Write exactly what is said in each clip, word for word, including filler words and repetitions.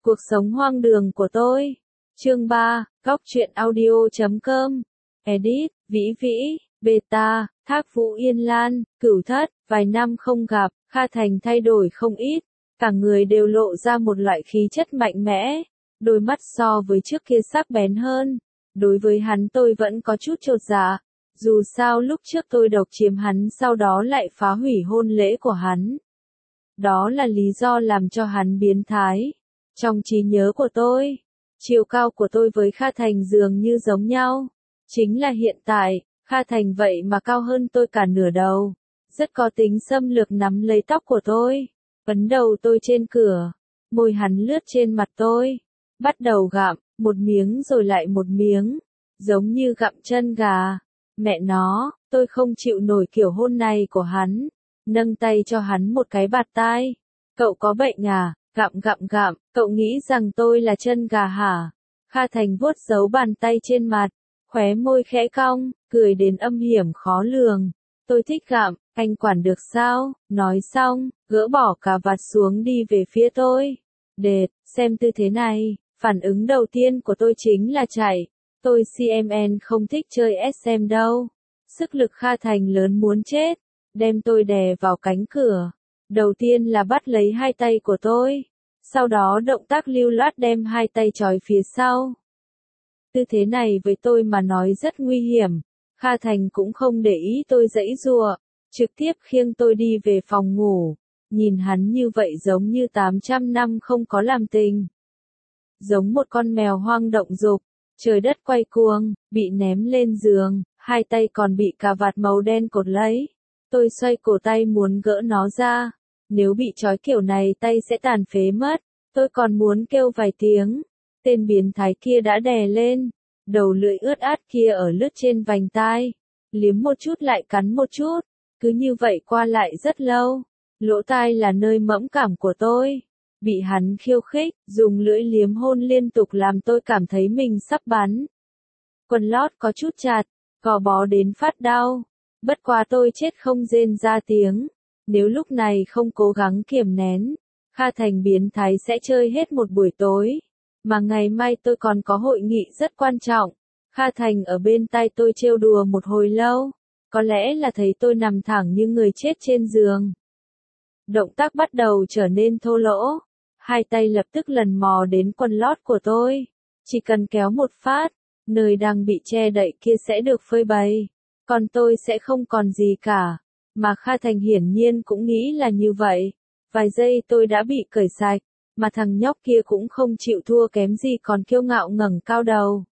Cuộc sống hoang đường của tôi. Chương ba, góc truyện audio chấm com. Edit, Vĩ Vĩ, Beta, Thác Vũ Yên Lan, Cửu Thất, vài năm không gặp, Kha Thành thay đổi không ít, cả người đều lộ ra một loại khí chất mạnh mẽ, đôi mắt so với trước kia sắc bén hơn. Đối với hắn tôi vẫn có chút chột dạ, dù sao lúc trước tôi độc chiếm hắn sau đó lại phá hủy hôn lễ của hắn. Đó là lý do làm cho hắn biến thái. Trong trí nhớ của tôi, chiều cao của tôi với Kha Thành dường như giống nhau. Chính là hiện tại, Kha Thành vậy mà cao hơn tôi cả nửa đầu. Rất có tính xâm lược nắm lấy tóc của tôi, ấn đầu tôi trên cửa, môi hắn lướt trên mặt tôi, bắt đầu gặm, một miếng rồi lại một miếng, giống như gặm chân gà. Mẹ nó, tôi không chịu nổi kiểu hôn này của hắn, nâng tay cho hắn một cái bạt tai. Cậu có bệnh à? Gặm gặm gặm, cậu nghĩ rằng tôi là chân gà hả? Kha Thành vuốt dấu bàn tay trên mặt, khóe môi khẽ cong, cười đến âm hiểm khó lường. Tôi thích gặm, anh quản được sao? Nói xong, gỡ bỏ cà vạt xuống đi về phía tôi. Đệt, xem tư thế này, phản ứng đầu tiên của tôi chính là chạy. Tôi xê em en không thích chơi ét em đâu. Sức lực Kha Thành lớn muốn chết, đem tôi đè vào cánh cửa. Đầu tiên là bắt lấy hai tay của tôi, sau đó động tác lưu loát đem hai tay trói phía sau. Tư thế này với tôi mà nói rất nguy hiểm, Kha Thành cũng không để ý tôi giãy giụa, trực tiếp khiêng tôi đi về phòng ngủ, nhìn hắn như vậy giống như tám trăm năm không có làm tình. Giống một con mèo hoang động dục, trời đất quay cuồng, bị ném lên giường, hai tay còn bị cà vạt màu đen cột lấy. Tôi xoay cổ tay muốn gỡ nó ra. Nếu bị trói kiểu này tay sẽ tàn phế mất. Tôi còn muốn kêu vài tiếng. Tên biến thái kia đã đè lên. Đầu lưỡi ướt át kia ở lướt trên vành tai. Liếm một chút lại cắn một chút. Cứ như vậy qua lại rất lâu. Lỗ tai là nơi mẫn cảm của tôi. Bị hắn khiêu khích, dùng lưỡi liếm hôn liên tục làm tôi cảm thấy mình sắp bắn. Quần lót có chút chặt, gò bó đến phát đau. Bất quá tôi chết không rên ra tiếng. Nếu lúc này không cố gắng kiềm nén, Kha Thành biến thái sẽ chơi hết một buổi tối. Mà ngày mai tôi còn có hội nghị rất quan trọng. Kha Thành ở bên tai tôi trêu đùa một hồi lâu. Có lẽ là thấy tôi nằm thẳng như người chết trên giường. Động tác bắt đầu trở nên thô lỗ. Hai tay lập tức lần mò đến quần lót của tôi. Chỉ cần kéo một phát, nơi đang bị che đậy kia sẽ được phơi bày. Còn tôi sẽ không còn gì cả. Mà Kha Thành hiển nhiên cũng nghĩ là như vậy. Vài giây tôi đã bị cởi sạch. Mà thằng nhóc kia cũng không chịu thua kém gì còn kiêu ngạo ngẩng cao đầu.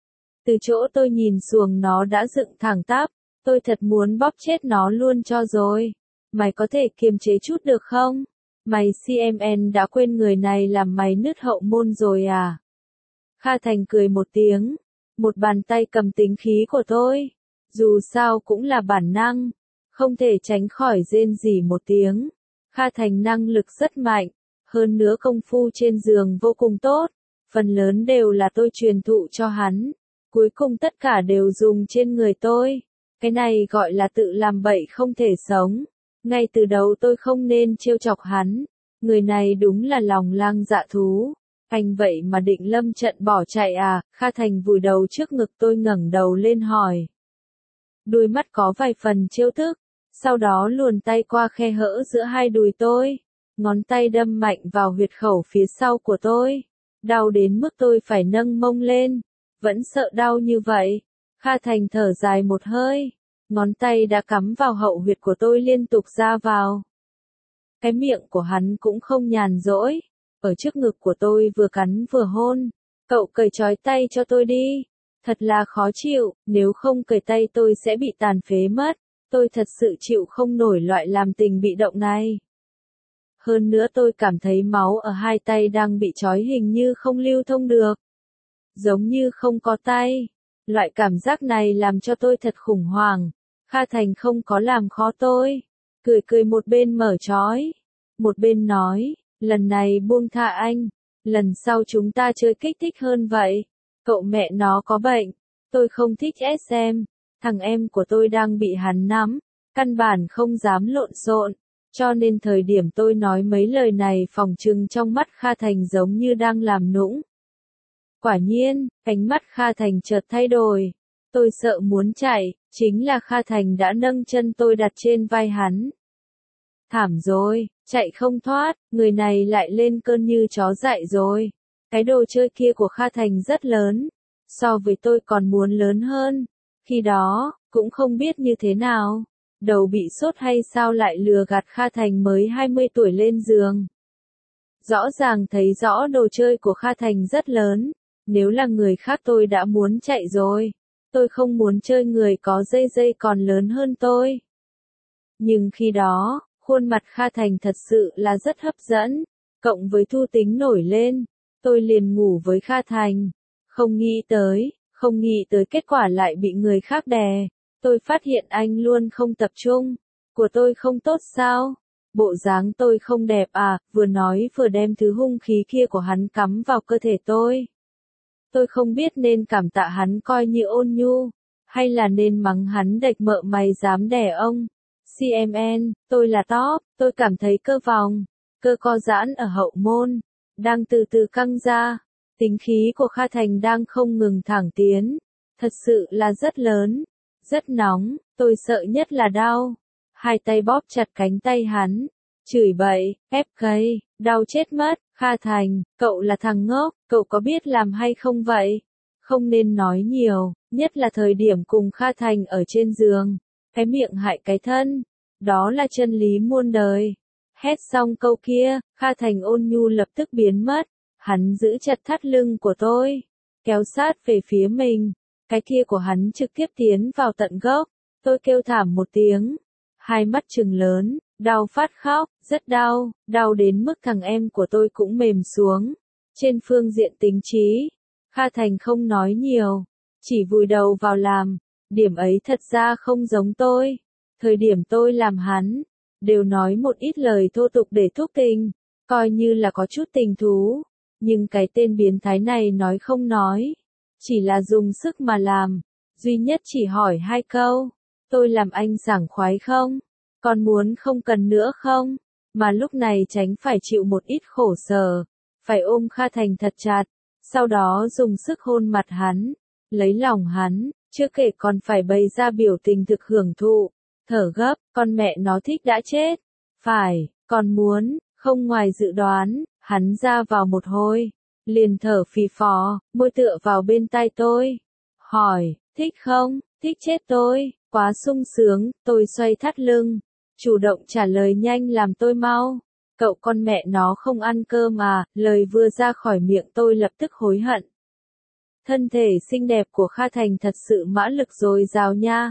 Từ chỗ tôi nhìn xuồng nó đã dựng thẳng tắp. Tôi thật muốn bóp chết nó luôn cho rồi. Mày có thể kiềm chế chút được không? Mày xê em en đã quên người này làm mày nứt hậu môn rồi à? Kha Thành cười một tiếng. Một bàn tay cầm tính khí của tôi. Dù sao cũng là bản năng. Không thể tránh khỏi rên rỉ một tiếng. Kha Thành năng lực rất mạnh. Hơn nữa công phu trên giường vô cùng tốt. Phần lớn đều là tôi truyền thụ cho hắn. Cuối cùng tất cả đều dùng trên người tôi. Cái này gọi là tự làm bậy không thể sống. Ngay từ đầu tôi không nên trêu chọc hắn. Người này đúng là lòng lang dạ thú. Anh vậy mà định lâm trận bỏ chạy à? Kha Thành vùi đầu trước ngực tôi ngẩng đầu lên hỏi. Đôi mắt có vài phần trêu tức. Sau đó luồn tay qua khe hở giữa hai đùi tôi. Ngón tay đâm mạnh vào huyệt khẩu phía sau của tôi. Đau đến mức tôi phải nâng mông lên. Vẫn sợ đau như vậy. Kha Thành thở dài một hơi. Ngón tay đã cắm vào hậu huyệt của tôi liên tục ra vào. Cái miệng của hắn cũng không nhàn rỗi. Ở trước ngực của tôi vừa cắn vừa hôn. Cậu cởi trói tay cho tôi đi. Thật là khó chịu, nếu không cởi tay tôi sẽ bị tàn phế mất. Tôi thật sự chịu không nổi loại làm tình bị động này. Hơn nữa tôi cảm thấy máu ở hai tay đang bị trói hình như không lưu thông được. Giống như không có tay. Loại cảm giác này làm cho tôi thật khủng hoảng. Kha Thành không có làm khó tôi. Cười cười một bên mở trói. Một bên nói, lần này buông tha anh. Lần sau chúng ta chơi kích thích hơn vậy. Cậu mẹ nó có bệnh. Tôi không thích ét em. Thằng em của tôi đang bị hắn nắm. Căn bản không dám lộn xộn. Cho nên thời điểm tôi nói mấy lời này phỏng chừng trong mắt Kha Thành giống như đang làm nũng. Quả nhiên, ánh mắt Kha Thành chợt thay đổi. Tôi sợ muốn chạy, chính là Kha Thành đã nâng chân tôi đặt trên vai hắn. Thảm rồi, chạy không thoát, người này lại lên cơn như chó dại rồi. Cái đồ chơi kia của Kha Thành rất lớn, so với tôi còn muốn lớn hơn. Khi đó, cũng không biết như thế nào, đầu bị sốt hay sao lại lừa gạt Kha Thành mới hai mươi tuổi lên giường. Rõ ràng thấy rõ đồ chơi của Kha Thành rất lớn, nếu là người khác tôi đã muốn chạy rồi. Tôi không muốn chơi người có dây dây còn lớn hơn tôi. Nhưng khi đó, khuôn mặt Kha Thành thật sự là rất hấp dẫn, cộng với thu tính nổi lên, tôi liền ngủ với Kha Thành. Không nghĩ tới, không nghĩ tới kết quả lại bị người khác đè. Tôi phát hiện anh luôn không tập trung. Của tôi không tốt sao? Bộ dáng tôi không đẹp à? Vừa nói vừa đem thứ hung khí kia của hắn cắm vào cơ thể tôi. Tôi không biết nên cảm tạ hắn coi như ôn nhu, hay là nên mắng hắn đệch mợ mày dám đè ông. xê em en, tôi là top, tôi cảm thấy cơ vòng, cơ co giãn ở hậu môn, đang từ từ căng ra. Tính khí của Kha Thành đang không ngừng thẳng tiến, thật sự là rất lớn, rất nóng, tôi sợ nhất là đau. Hai tay bóp chặt cánh tay hắn, chửi bậy, ép cây, đau chết mất. Kha Thành, cậu là thằng ngốc, cậu có biết làm hay không vậy? Không nên nói nhiều, nhất là thời điểm cùng Kha Thành ở trên giường. Cái miệng hại cái thân, đó là chân lý muôn đời. Hét xong câu kia, Kha Thành ôn nhu lập tức biến mất. Hắn giữ chặt thắt lưng của tôi, kéo sát về phía mình. Cái kia của hắn trực tiếp tiến vào tận gốc. Tôi kêu thảm một tiếng, hai mắt trừng lớn, đau phát khóc, rất đau, đau đến mức thằng em của tôi cũng mềm xuống. Trên phương diện tính trí, Kha Thành không nói nhiều, chỉ vùi đầu vào làm. Điểm ấy thật ra không giống tôi. Thời điểm tôi làm hắn, đều nói một ít lời thô tục để thúc tình, coi như là có chút tình thú. Nhưng cái tên biến thái này nói không nói, chỉ là dùng sức mà làm, duy nhất chỉ hỏi hai câu, tôi làm anh sảng khoái không? Còn muốn không cần nữa không? Mà lúc này tránh phải chịu một ít khổ sở, phải ôm Kha Thành thật chặt, sau đó dùng sức hôn mặt hắn, lấy lòng hắn, chưa kể còn phải bày ra biểu tình thực hưởng thụ, thở gấp, con mẹ nó thích đã chết. Phải, còn muốn, không ngoài dự đoán. Hắn ra vào một hồi, liền thở phì phò, môi tựa vào bên tai tôi. Hỏi, thích không? Thích chết tôi, quá sung sướng, tôi xoay thắt lưng. Chủ động trả lời nhanh làm tôi mau. Cậu con mẹ nó không ăn cơm à, lời vừa ra khỏi miệng tôi lập tức hối hận. Thân thể xinh đẹp của Kha Thành thật sự mã lực dồi dào nha.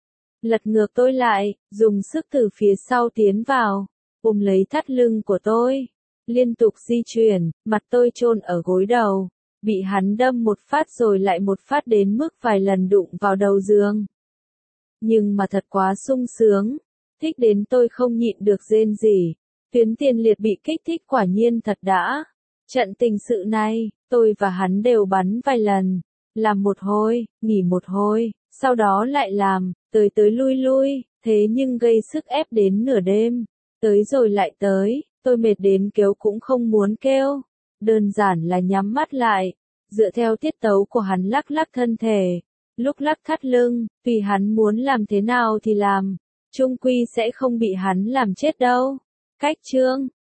Lật ngược tôi lại, dùng sức từ phía sau tiến vào, ôm lấy thắt lưng của tôi. Liên tục di chuyển, mặt tôi chôn ở gối đầu, bị hắn đâm một phát rồi lại một phát đến mức vài lần đụng vào đầu giường. Nhưng mà thật quá sung sướng, thích đến tôi không nhịn được rên rỉ, tuyến tiền liệt bị kích thích quả nhiên thật đã. Trận tình sự này, tôi và hắn đều bắn vài lần, làm một hồi, nghỉ một hồi, sau đó lại làm, tới tới lui lui, thế nhưng gây sức ép đến nửa đêm, tới rồi lại tới. Tôi mệt đến kêu cũng không muốn kêu, đơn giản là nhắm mắt lại, dựa theo tiết tấu của hắn lắc lắc thân thể, lúc lắc thắt lưng, tùy hắn muốn làm thế nào thì làm, chung quy sẽ không bị hắn làm chết đâu. Cách chương